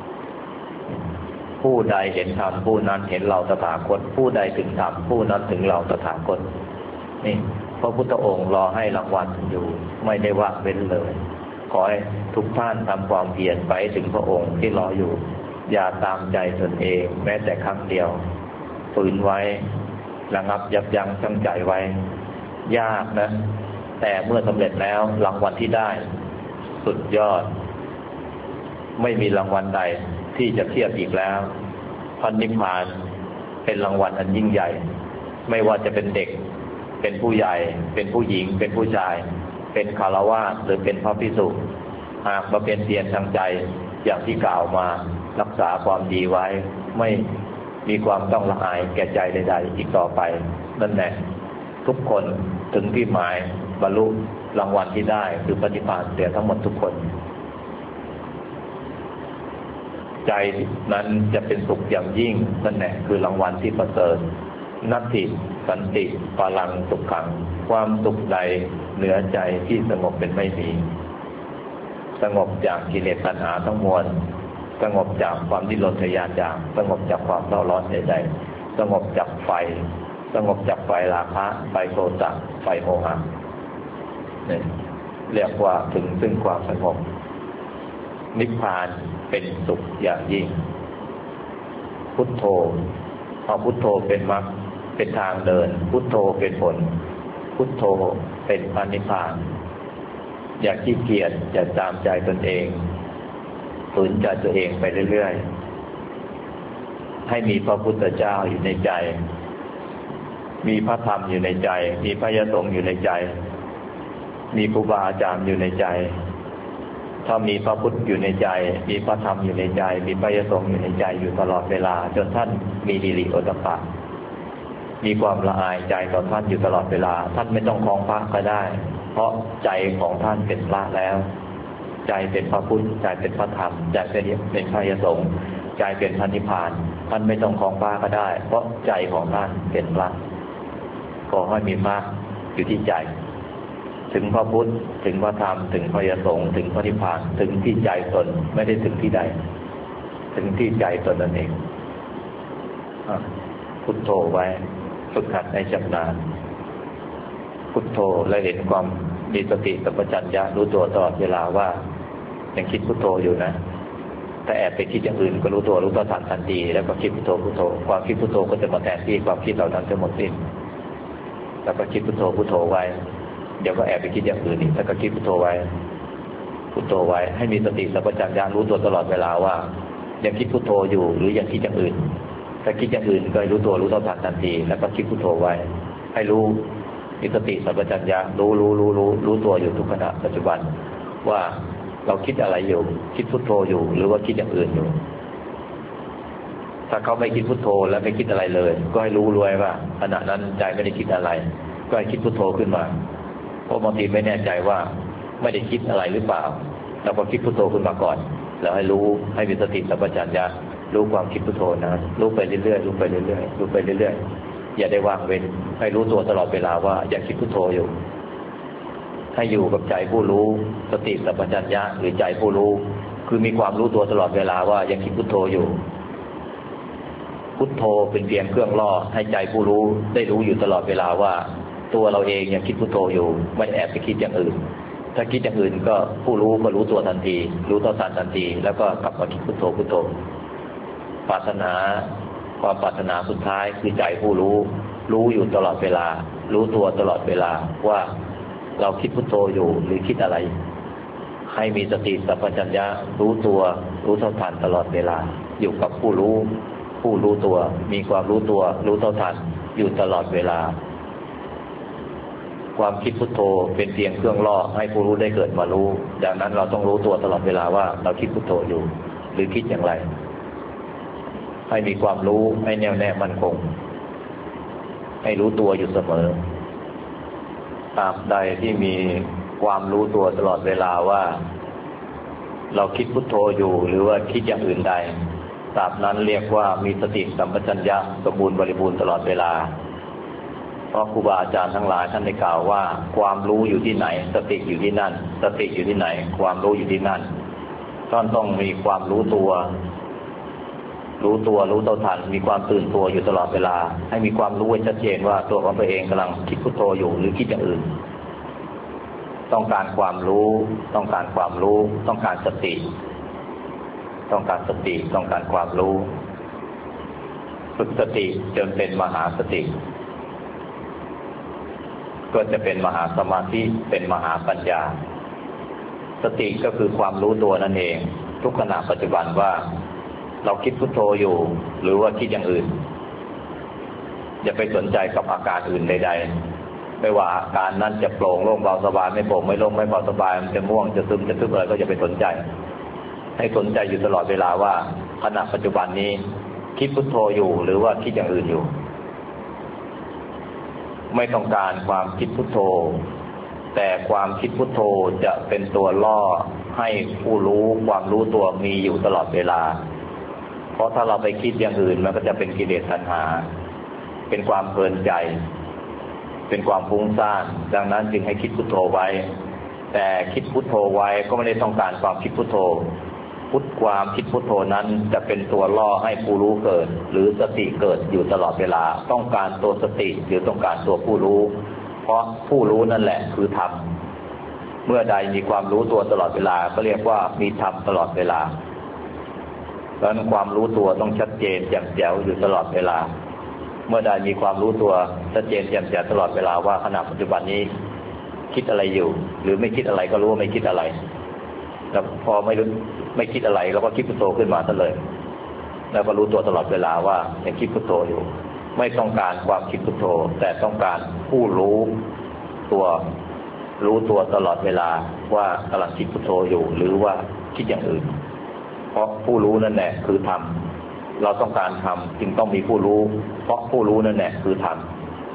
ผู้ใดเห็นธรรมผู้นั้นเห็นเราตถาคตผู้ใดถึงธรรมผู้นั้นถึงเราตถาคตนี่พระพุทธองค์รอให้รางวัลอยู่ไม่ได้ว่างเว้นเลยขอให้ทุกท่านทำความเพียรไปถึงพระองค์ที่รออยู่อย่าตามใจตนเองแม้แต่ครั้งเดียวฝืนไว้ระงับยับยั้งชั่งใจไว้ยากนะแต่เมื่อสำเร็จแล้วรางวัลที่ได้สุดยอดไม่มีรางวัลใดที่จะเทียบอีกแล้วพระนิพพานเป็นรางวัลอันยิ่งใหญ่ไม่ว่าจะเป็นเด็กเป็นผู้ใหญ่เป็นผู้หญิงเป็นผู้ชายเป็นฆราวาสหรือเป็นพระภิกษุหากมาเป็นเพียรทางใจอย่างที่กล่าวมารักษาความดีไว้ไม่มีความต้องละอายแก่ใจใดๆอีกต่อไปนั่นแหละทุกคนถึงที่หมายบรรลุรางวัลที่ได้คือปฏิภาณเสียทั้งหมดทุกคนใจนั้นจะเป็นสุขอย่างยิ่งนั่นแหละคือรางวัลที่ประเสริฐนัตถิสันติพลังสุขขังความสุขใดเหนือใจที่สงบเป็นไม่มีสงบจากกิเลสตัณหาทั้งมวลสงบจากความดิ้นรนทะยานอยากสงบจากความเศร้าร้อนใดๆสงบจากไฟสงบจากไฟราคะไฟโทสะไฟโมหะเนี่ยเรียกว่าถึงซึ่งความสงบนิพพานเป็นสุขอย่างยิ่งพุทโธเอาพุทโธเป็นมรรคเป็นทางเดินพุทโธเป็นผลพุทโธเป็นพระนิพพานอย่าขี้เกียจอย่าตามใจตนเองฝืนใจตัวเองไปเรื่อยๆให้มีพระพุทธเจ้าอยู่ในใจมีพระธรรมอยู่ในใจมีพระยสงฆ์อยู่ในใจมีครูบาอาจารย์อยู่ในใจถ้ามีพระพุทธอยู่ในใจมีพระธรรมอยู่ในใจมีพระยสงฆ์อยู่ในใจอยู่ตลอดเวลาจนท่านมีดิริโอตปะมีความละอายใจต่อท่านอยู่ตลอดเวลาท่านไม่ต้องครองพระก็ได้เพราะใจของท่านเป็นพระแล้วใจเป็นพระพุทธใจเป็นพระธรรมใจเป็นพระยสงฆ์ใจเป็นพระนิพพานท่านไม่ต้องครองพระก็ได้เพราะใจของท่านเป็นพระขอให้มีพระอยู่ที่ใจถึงพระพุทธถึงพระธรรมถึงพระยสงฆ์ถึงพระนิพพานถึงที่ใจตนไม่ได้ถึงที่ใดถึงที่ใจตนนั่นเองพุทโธไว้ฝึกหัดในชำนาญพุทโธและเห็นความมีสติสัมปชัญญะรู้ตัวตลอดเวลาว่ายังคิดพุทโธอยู่นะแต่แอบไปคิดอย่างอื่นก็รู้ตัวรู้ตัวทันทันทีแล้วก็คิดพุทโธพุทโธความคิดพุทโธก็จะมาแทนที่ความคิดเหล่านั้นจะหมดสิ้นแล้วก็คิดพุทโธพุทโธไว้เดี๋ยวก็แอบไปคิดอย่างอื่นอีกแล้วก็คิดพุทโธไว้พุทโธไว้ให้มีสติสัมปชัญญะรู้ตัวตลอดเวลาว่ายังคิดพุทโธอยู่หรือยังคิดอย่างอื่นถ้าคิดอย่างอื่นก็รู้ตัวรู้ตัวทันทันทีแล้วก็คิดพุทโธไว้ให้รู้มีสติสัมปชัญญะรู้รู้รู้รู้รู้ตัวอยู่ทุกขณะปัจจุบันว่าเราคิดอะไรอยู่คิดพุทโธอยู่หรือว่าคิดอย่างอื่นอยู่ถ้าเขาไม่คิดพุทโธและไม่คิดอะไรเลยก็ให้รู้รวยว่าขณะนั้นใจไม่ได้คิดอะไรก็ให้คิดพุทโธขึ้นมาเพราะบางทีไม่แน่ใจว่าไม่ได้คิดอะไรหรือเปล่าเราก็คิดพุทโธขึ้นมาก่อนแล้วให้รู้ให้มีสติสัมปชัญญะรู้ความคิดพุทโธนะรู้ไปเรื่อยๆรู้ไปเรื่อยๆรู้ไปเรื่อยๆอย่าได้วางเว้นให้รู้ตัวตลอดเวลาว่าอย่าคิดพุทโธอยู่ให้อยู่กับใจผู้รู้สติสัมปชัญญะหรือใจผู้รู้คือมีความรู้ตัวตลอดเวลาว่ายังคิดพุทโธอยู่พุทโธเป็นเพียงเครื่องล่อให้ใจผู้รู้ได้รู้อยู่ตลอดเวลาว่าตัวเราเองยังคิดพุทโธอยู่ไม่แอบไปคิดอย่างอื่นถ้าคิดอย่างอื่นก็ผู้รู้ก็รู้ตัวทันทีรู้ต่อสันทันทีแล้วก็กลับมาคิดพุทโธพุทโธปรารถนาความปรารถนาสุดท้ายคือใจผู้รู้รู้อยู่ตลอดเวลารู้ตัวตลอดเวลาว่าเราคิดพุทโธอยู่หรือคิดอะไรให้มีสติสัมปชัญญะรู้ตัวรู้เท่าทันตลอดเวลาอยู่กับผู้รู้ผู้รู้ตัวมีความรู้ตัวรู้เท่าทันอยู่ตลอดเวลาความคิดพุทโธเป็นเพียงเครื่องล่อให้ผู้รู้ได้เกิดมารู้ดังนั้นเราต้องรู้ตัวตลอดเวลาว่าเราคิดพุทโธอยู่หรือคิดอย่างไรให้มีความรู้ให้แน่วแน่มั่นคงให้รู้ตัวอยู่เสมอตราบใดที่มีความรู้ตัวตลอดเวลาว่าเราคิดพุทโธอยู่หรือว่าคิดอย่างอื่นใดตราบนั้นเรียกว่ามีสติสัมปชัญญะสมบูรณ์บริบูรณ์ตลอดเวลาเพราะครูบาอาจารย์ทั้งหลายท่านได้กล่าวว่าความรู้อยู่ที่ไหนสติอยู่ที่นั่นสติอยู่ที่ไหนความรู้อยู่ที่นั่นท่านต้องมีความรู้ตัวรู้ตัวรู้เท่าทันมีความตื่นตัวอยู่ตลอดเวลาให้มีความรู้ให้ชัดเจนว่าตัวของตัวเองกำลังคิดพุทโธอยู่หรือคิดอย่างอื่นต้องการความรู้ต้องการความรู้ต้องการสติต้องการสติต้องการความรู้ฝึกสติจนเป็นมหาสติก็จะเป็นมหาสมาธิเป็นมหาปัญญาสติก็คือความรู้ตัวนั่นเองทุกขณะปัจจุบันว่าเราคิดพุทโธอยู่หรือว่าคิดอย่างอื่นอย่าไปสนใจกับอาการอื่นใดๆไม่ว่าอาการนั้นจะโปร่งโล่งเบาสบายไม่โปร่งไม่โล่งไม่เบาสบายมันจะง่วงจะซึมจะทึบอะไรก็อย่าไปสนใจให้สนใจอยู่ตลอดเวลาว่าขณะปัจจุบันนี้คิดพุทโธอยู่หรือว่าคิดอย่างอื่นอยู่ไม่ต้องการความคิดพุทโธแต่ความคิดพุทโธจะเป็นตัวล่อให้ผู้รู้ความรู้ตัวมีอยู่ตลอดเวลาเพราะถ้าเราไปคิดอย่างอื่นมันก็จะเป็นกิเลสตัณหาเป็นความเพลินใจเป็นความฟุ้งซ่านดังนั้นจึงให้คิดพุทโธไว้แต่คิดพุทโธไว้ก็ไม่ได้ต้องการความคิดพุทโธพุทความคิดพุทโธนั้นจะเป็นตัวล่อให้ผู้รู้เกิดหรือสติเกิดอยู่ตลอดเวลาต้องการตัวสติหรือต้องการตัวผู้รู้เพราะผู้รู้นั่นแหละคือธรรมเมื่อใดมีความรู้ตัวตลอดเวลาก็เรียกว่ามีธรรมตลอดเวลาดังนั้นความรู้ตัวต้องชัดเจนแจ่มแจ๋วอยู่ตลอดเวลาเมื่อใดมีความรู้ตัวชัดเจนแจ่มแจ๋วตลอดเวลาว่าขณะปัจจุบันนี้คิดอะไรอยู่หรือไม่คิดอะไรก็รู้ว่าไม่คิดอะไรแล้วพอไม่รู้ไม่คิดอะไรเราก็คิดพุทโธขึ้นมาซะเลยแล้วก็รู้ตัวตลอดเวลาว่ายังคิดพุทโธอยู่ไม่ต้องการความคิดพุทโธแต่ต้องการผู้รู้ตัวรู้ตัวตลอดเวลาว่ากำลังคิดพุทโธอยู่หรือว่าคิดอย่างอื่นเพราะผู้รู้นั่นแหละคือธรรมเราต้องการธรรมจึงต้องมีผู้รู้เพราะผู้รู้นั่นแหละคือธรรม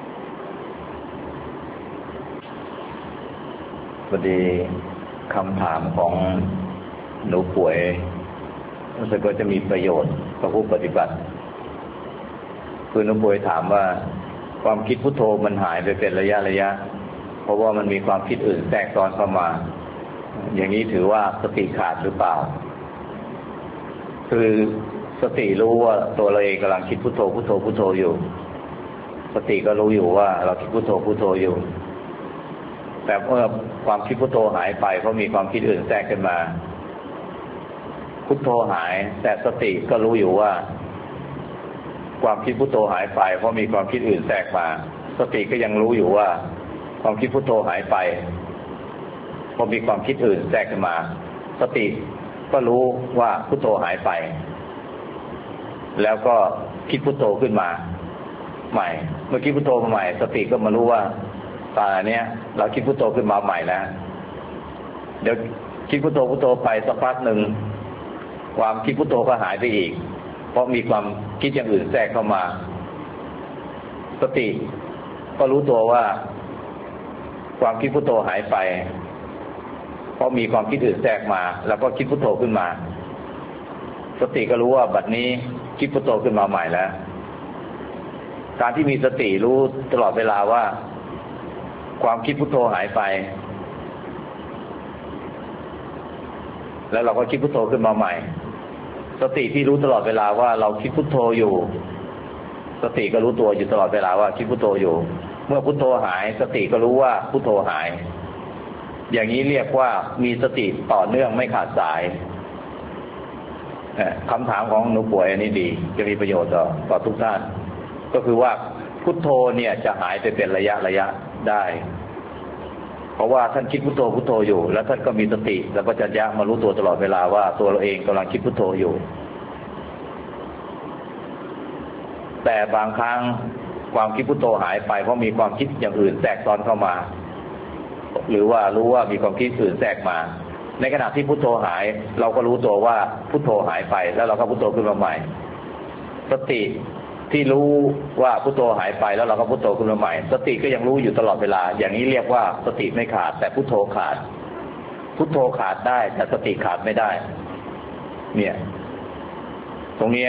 พอดีคำถามของหนูป่วยรู้สึกว่าจะมีประโยชน์กับผู้ปฏิบัติคือหนูป่วยถามว่าความคิดพุทโธมันหายไปเป็นระยะระยะเพราะว่ามันมีความคิดอื่นแทรกซ้อนเข้ามาอย่างนี้ถือว่าสติขาดหรือเปล่าคือสติรู้ว่าตัวเราเองกำลังคิดพุทโธพุทโธพุทโธอยู่สติก็รู้อยู่ว่าเราคิดพุทโธพุทโธอยู่แต่เมื่อความคิดพุทโธหายไปเพราะมีความคิดอื่นแทรกขึ้นมาพุทโธหายแต่สติก็รู้อยู่ว่าความคิดพุทโธหายไปเพราะมีความคิดอื่นแทรกมาสติก็ยังรู้อยู่ว่าความคิดพุทโธหายไปเพราะมีความคิดอื่นแทรกขึ้นมาสติก็รู้ว่าพุทโธหายไปแล้วก็คิดพุทโธขึ้นมาใหม่เมื่อคิดพุทโธมาใหม่สติก็มารู้ว่าตอนนี้เราคิดพุทโธขึ้นมาใหม่แล้วเดี๋ยวคิดพุทโธพุทโธไปสักพักหนึ่งความคิดพุทโธก็หายไปอีกเพราะมีความคิดอย่างอื่นแทรกเข้ามาสติก็รู้ตัวว่าความคิดพุทโธหายไปเพราะมีความคิดอื่นแทรกมาแล้วก็คิดพุทโธขึ้นมาสติก็รู้ว่าบัดนี้คิดพุทโธขึ้นมาใหม่แล้วการที่มีสติรู้ตลอดเวลาว่าความคิดพุทโธหายไปแล้วเราก็คิดพุทโธขึ้นมาใหม่สติที่รู้ตลอดเวลาว่าเราคิดพุทโธอยู่สติก็รู้ตัวอยู่ตลอดเวลาว่าคิดพุทโธอยู่เมื่อพุทโธหายสติก็รู้ว่าพุทโธหายอย่างนี้เรียกว่ามีสติต่อเนื่องไม่ขาดสายคำถามของหนูป่วยอันนี้ดีจะมีประโยชน์ต่อต่อทุกท่านก็คือว่าพุทโธเนี่ยจะหายไปเป็นระยะระยะได้เพราะว่าท่านคิดพุทโธพุทโธอยู่แล้วท่านก็มีสติแล้วก็จะยะมารู้ตัวตลอดเวลาว่าตัวเราเองกำลังคิดพุทโธอยู่แต่บางครั้งความคิดพุทโธหายไปเพราะมีความคิดอย่างอื่นแทรกซ้อนเข้ามาหรือว่ารู้ว่ามีความคิดอื่นแทรกมาในขณะที่พุทโธหายเราก็รู้ตัวว่าพุทโธหายไปแล้วเราก็พุทโธขึ้นมาใหม่สติที่รู้ว่าพุทโธหายไปแล้วเราก็พุทโธขึ้นมาใหม่สติก็ยังรู้อยู่ตลอดเวลาอย่างนี้เรียกว่าสติไม่ขาดแต่พุทโธขาดพุทโธขาดได้แต่สติขาดไม่ได้เนี่ยตรงนี้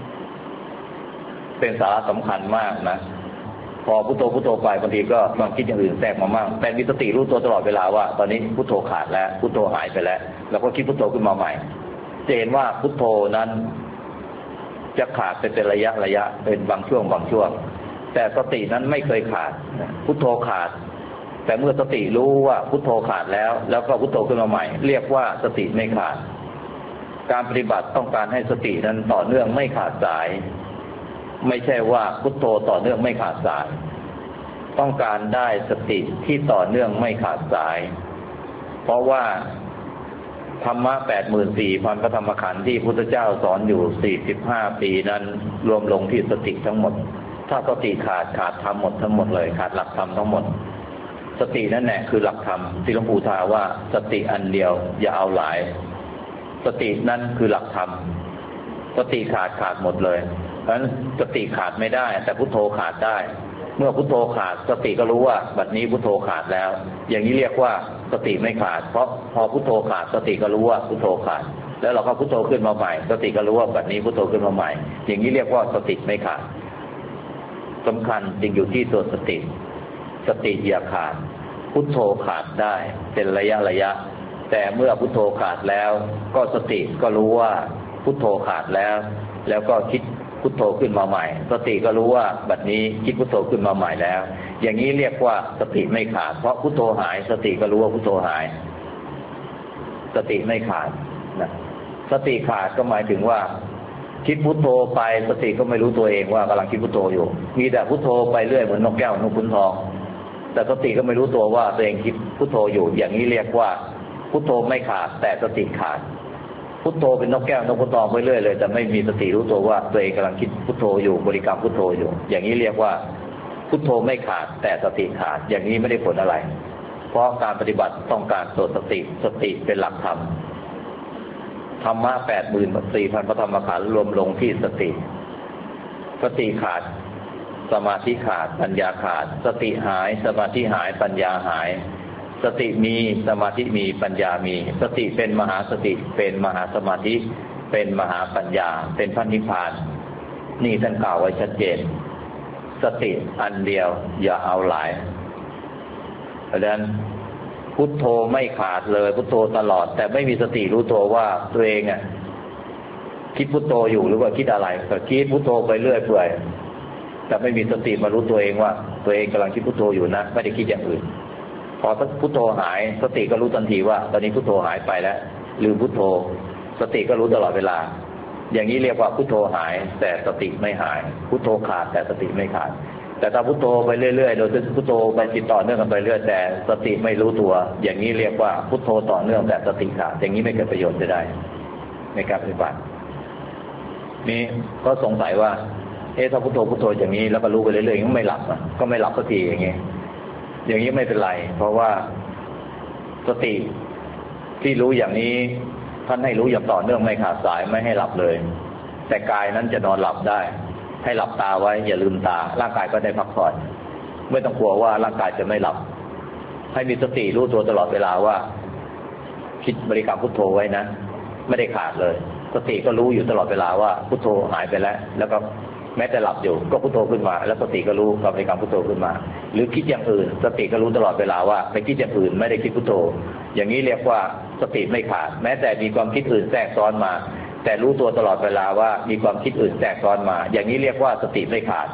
เป็นสาระสำคัญมากนะพอพุทโธพุทโธไปบางทีก็ความคิดอย่างอื่นแทรกมามั่งแต่มีสติรู้ตัวตลอดเวลาว่าตอนนี้พุทโธขาดแล้วพุทโธหายไปแล้วเราก็คิดพุทโธขึ้นมาใหม่จะเห็นว่าพุทโธนั้นจะขาดไปเป็นระยะระยะเป็นบางช่วงบางช่วงแต่สตินั้นไม่เคยขาดพุทโธขาดแต่เมื่อสติรู้ว่าพุทโธขาดแล้วแล้วก็พุทโธขึ้นมาใหม่เรียกว่าสติไม่ขาดการปฏิบัติต้องการให้สตินั้นต่อเนื่องไม่ขาดสายไม่ใช่ว่าพุทโธต่อเนื่องไม่ขาดสายต้องการได้สติที่ต่อเนื่องไม่ขาดสายเพราะว่าธรรมะ แปดหมื่นสี่พัน พระธรรมขันธ์ที่พุทธเจ้าสอนอยู่สี่สิบห้าปีนั้นรวมลงที่สติทั้งหมดถ้าสติขาดขาดธรรมหมดทั้งหมดเลยขาดหลักธรรมทั้งหมดสตินั่นแหละคือหลักธรรมที่หลวงปู่ทาว่าสติอันเดียวอย่าเอาหลายสตินั่นคือหลักธรรมสติขาดขาดหมดเลยเพราะฉะนั้นสติขาดไม่ได้แต่พุทโธขาดได้เมื่อพุทโธขาดสติก็รู้ว่าบัดนี้พุทโธขาดแล้วอย่างนี้เรียกว่าสติไม่ขาดเพราะพอพุทโธขาดสติก็รู้ว่าพุทโธขาดแล้วเราก็พุทโธขึ้นมาใหม่สติก็รู้ว่าบัดนี้พุทโธขึ้นมาใหม่อย่างนี้เรียกว่าสติไม่ขาดสำคัญจริงอยู่ที่ตัวสติสติอย่าขาดพุทโธขาดได้เป็นระยะระยะแต่เมื่อพุทโธขาดแล้วก็สติก็รู้ว่าพุทโธขาดแล้วแล้วก็คิดพุทโธขึ้นมาใหม่สติก็รู้ว่าบัดนี้คิดพุทโธขึ้นมาใหม่แล้วอย่างนี้เรียกว่าสติไม่ขาดเพราะพุทโธหายสติก็รู้ว่าพุทโธหายสติไม่ขาดนะสติขาดก็หมายถึงว่าคิดพุทโธไปสติก็ไม่รู้ตัวเองว่ากำลังคิดพุทโธอยู่มีแต่พุทโธไปเรื่อยเหมือนนกแก้วนกขุนทองแต่สติก็ไม่รู้ตัวว่าตัวเองคิดพุทโธอยู่อย่างนี้เรียกว่าพุทโธไม่ขาดแต่สติขาดพุทโธเป็นนกแก้วนกขุนทองไปเรื่อยเลยแต่ไม่มีสติรู้ตัวว่าตัวเองกำลังคิดพุทโธอยู่บริกรรมพุทโธอยู่อย่างนี้เรียกว่าพุทโธไม่ขาดแต่สติขาดอย่างนี้ไม่ได้ผลอะไรเพราะการปฏิบัติต้องการตัวสติสติเป็นหลักธรรมธรรมะ แปดหมื่นสี่พัน พระธรรมขันธ์รวมลงที่สติสติขาดสมาธิขาดปัญญาขาดสติหายสมาธิหายปัญญาหายสติมีสมาธิมีปัญญามีสติเป็นมหาสติเป็นมหาสมาธิเป็นมหาปัญญาเป็นพระนิพพานนี่ท่านกล่าวไว้ชัดเจนสติอันเดียวอย่าเอาหลายเพราะฉะนั้นพุทโธไม่ขาดเลยพุทโธตลอดแต่ไม่มีสติรู้ตัวว่าตัวเองอ่ะคิดพุทโธอยู่หรือว่าคิดอะไรก็คิดพุทโธไปเรื่อยเปื่อยแต่ไม่มีสติมารู้ตัวเองว่าตัวเองกำลังคิดพุทโธอยู่นะไม่ได้คิดอย่างอื่นพอพุทโธหายสติก็รู้ทันทีว่าตอนนี้พุทโธหายไปแล้วลืมพุทโธสติก็รู้ตลอดเวลาอย่างนี้เรียกว่าพุทโธหายแต่สติไม่หายพุทโธขาดแต่สติไม่ขาดแต่ถ้าพุทโธไปเรื่อยๆโดยพุทโธไปจิตต่อเนื่องกันไปเรื่อยแต่สติไม่รู้ตัวอย่างนี้เรียกว่าพุทโธต่อเนื่องแต่สติขาดอย่างนี้ไม่เกิดประโยชน์จะได้ในการปฏิบัตินี่ก็สงสัยว่าเอ๊ะถ้าพุทโธพุทโธอย่างนี้แล้วก็รู้ไปเรื่อยๆก็ไม่หลับอ่ะก็ไม่หลับสักทีอย่างนี้อย่างนี้ไม่เป็นไรเพราะว่าสติที่รู้อย่างนี้ท่านให้รู้อย่างต่อเนื่องไม่ขาดสายไม่ให้หลับเลยแต่กายนั้นจะนอนหลับได้ให้หลับตาไว้อย่าลืมตาร่างกายก็ได้พักผ่อนไม่ต้องกลัวว่าร่างกายจะไม่หลับให้มีสติรู้ตัวตลอดเวลาว่าคิดบริกรรมพุทโธไว้นะไม่ได้ขาดเลยสติก็รู้อยู่ตลอดเวลาว่าพุทโธหายไปแล้วแล้วก็แม้แต่หลับอยู่ก็พุทโธขึ้นมาแล้วสติก็รู้กับบริกรรมพุทโธขึ้นมาหรือคิดอย่างอื่นสติก็รู้ตลอดเวลาว่าไปคิดอย่างอื่นไม่ได้คิดพุทโธอย่างนี้เรียกว่าสติไม่ขาดแม้แต่มีความคิดอื่นแทรกซ้อนมาแต่รู้ตัวตลอดเวลาว่ามีความคิดอื่นแทรกซ้อนมาอย่างนี้เรียกว่าสติไม่ขาด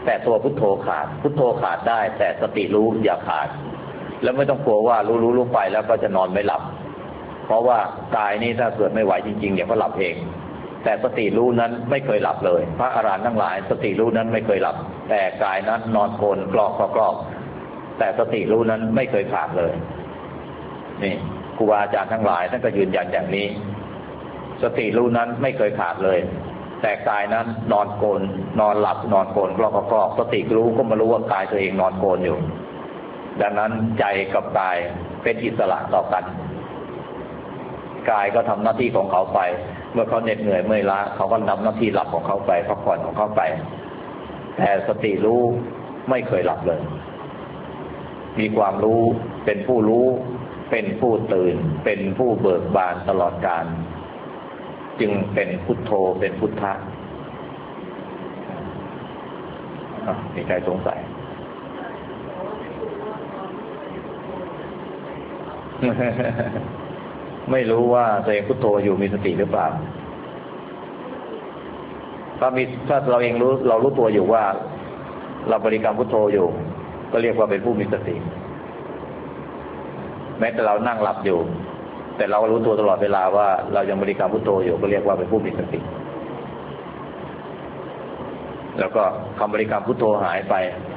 แต่ตัวพุทโธขาดพุทโธขาดได้แต่สติรู้อย่าขาดแล้วไม่ต้องกลัวว่ารู้รู้รู้ไปแล้วก็จะนอนไม่หลับเพราะว่ากายนี้ถ้าเกิดไม่ไหวจริงๆเดี๋ยวก็หลับเองแต่สติรู้นั้นไม่เคยหลับเลยพระอรหันต์ทั้งหลายสติรู้นั้นไม่เคยหลับแต่กายนั้นนอนโกนกรอกกรอกแต่สติรู้นั้นไม่เคยขาดเลยนี่ครูบาอาจารย์ทั้งหลายท่านก็ยืนยันอย่างนี้สติรู้นั้นไม่เคยขาดเลยแต่กายนั้นนอนโกนนอนหลับนอนโกนกรอกกรอกสติรู้ก็มารู้ว่ากายตัวเองนอนโกนอยู่ดังนั้นใจกับกายเป็นอิสระต่อกันกายก็ทำหน้าที่ของเขาไปเมื่อเขาเหน็ดเหนื่อยเมื่อยล้าเขาก็นำหน้าที่หลับของเขาไปพักผ่อนของเขาไปแต่สติรู้ไม่เคยหลับเลยมีความรู้เป็นผู้รู้เป็นผู้ตื่นเป็นผู้เบิกบานตลอดกาลจึงเป็นพุทโธเป็นพุทธะมีใครสงสัย ไม่รู้ว่าตัวเองพุทโธอยู่มีสติหรือเปล่าถ้ามีถ้าเราเองรู้เรารู้ตัวอยู่ว่าเราบริกรรมพุทโธอยู่ก็เรียกว่าเป็นผู้มีสติแม้แต่เรานั่งหลับอยู่แต่เรารู้ตัวตลอดเวลาว่าเรายังบริกรรมพุทโธอยู่ก็เรียกว่าเป็นผู้มีสติแล้วก็คำบริกรรมพุทโธหายไป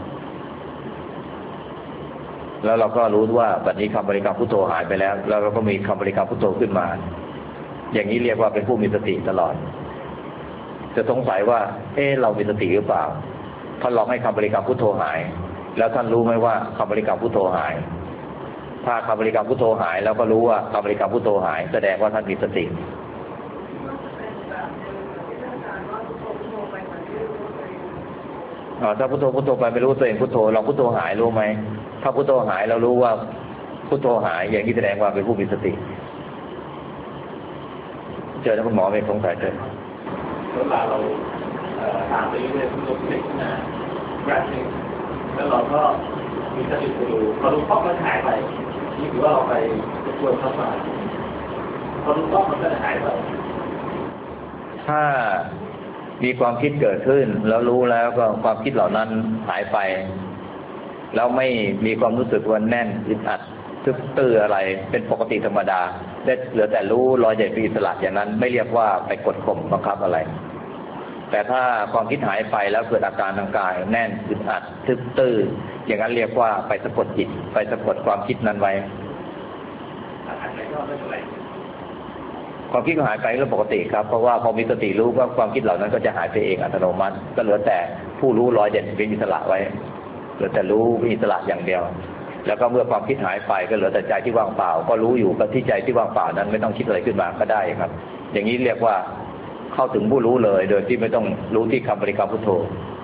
แล้วเราก็รู้ว่าบัดนี้คำบริกรรมพุทโธหายไปแล้วแล้วเราก็มีคำบริกรรมพุทโธขึ้นมาอย่างนี้เรียกว่าเป็นผู้มีสติตลอดจะสงสัยว่าเอ๊ะเรามีสติหรือเปล่าท่านลองให้คำบริกรรมพุทโธหายแล้วท่านรู้ไหมว่าคำบริกรรมพุทโธหายถ้าคำบริกรรมพุทโธหายแล้วก็รู้ว่าคำบริกรรมพุทโธหายแสดงว่าท่านมีสติถ้าพุทโธพุทโธไปไม่รู้ตัวเองพุทโธลองพุทโธหายรู้ไหมถ้าพุทโธหายเรารู้ว่าพุทโธหายอย่างนี้แสดงว่าเป็นผู้มีสติเจอแล้วคุณหมอไม่สงสัยเจอเวลาเราตามไปเรื่อยๆพุทโธติดนะแป๊บนึงแล้วเราก็มีสติดูพอรู้ป๊อกมันหายไปนี่ถือว่าเราไปช่วยเข้ามาพอรู้ป๊อกมันก็หายไปถ้ามีความคิดเกิดขึ้นแล้วรู้แล้วก็ความคิดเหล่านั้นหายไปแล้วไม่มีความรู้สึกว่าแน่นอึดอัดทึบตื้ออะไรเป็นปกติธรรมดาได้เหลือแต่รู้ลอยใหญ่เป็นอิสระอย่างนั้นไม่เรียกว่าไปกดข่มบังคับอะไรแต่ถ้าความคิดหายไปแล้วเกิดอาการทางกายแน่นอึดอัดทึบตื้ออย่างนั้นเรียกว่าไปสะกดจิตไปสะกดความคิดนั้นไว้ความคิดก็หายไปเรื่องปกติครับเพราะว่าพอมีสติรู้ว่าความคิดเหล่านั้นก็จะหายไปเองอัตโนมัติก็เหลือแต่ผู้รู้ลอยเด่นเป็นอิสระไว้เหลือแต่รู้เป็นอิสระอย่างเดียวแล้วก็เมื่อความคิดหายไปก็เหลือแต่ใจที่ว่างเปล่าก็รู้อยู่กับที่ใจที่ว่างเปล่านั้นไม่ต้องคิดอะไรขึ้นมาก็ได้ครับอย่างนี้เรียกว่าเข้าถึงผู้รู้เลยโดยที่ไม่ต้องรู้ที่คำบริกรรมพุทโธ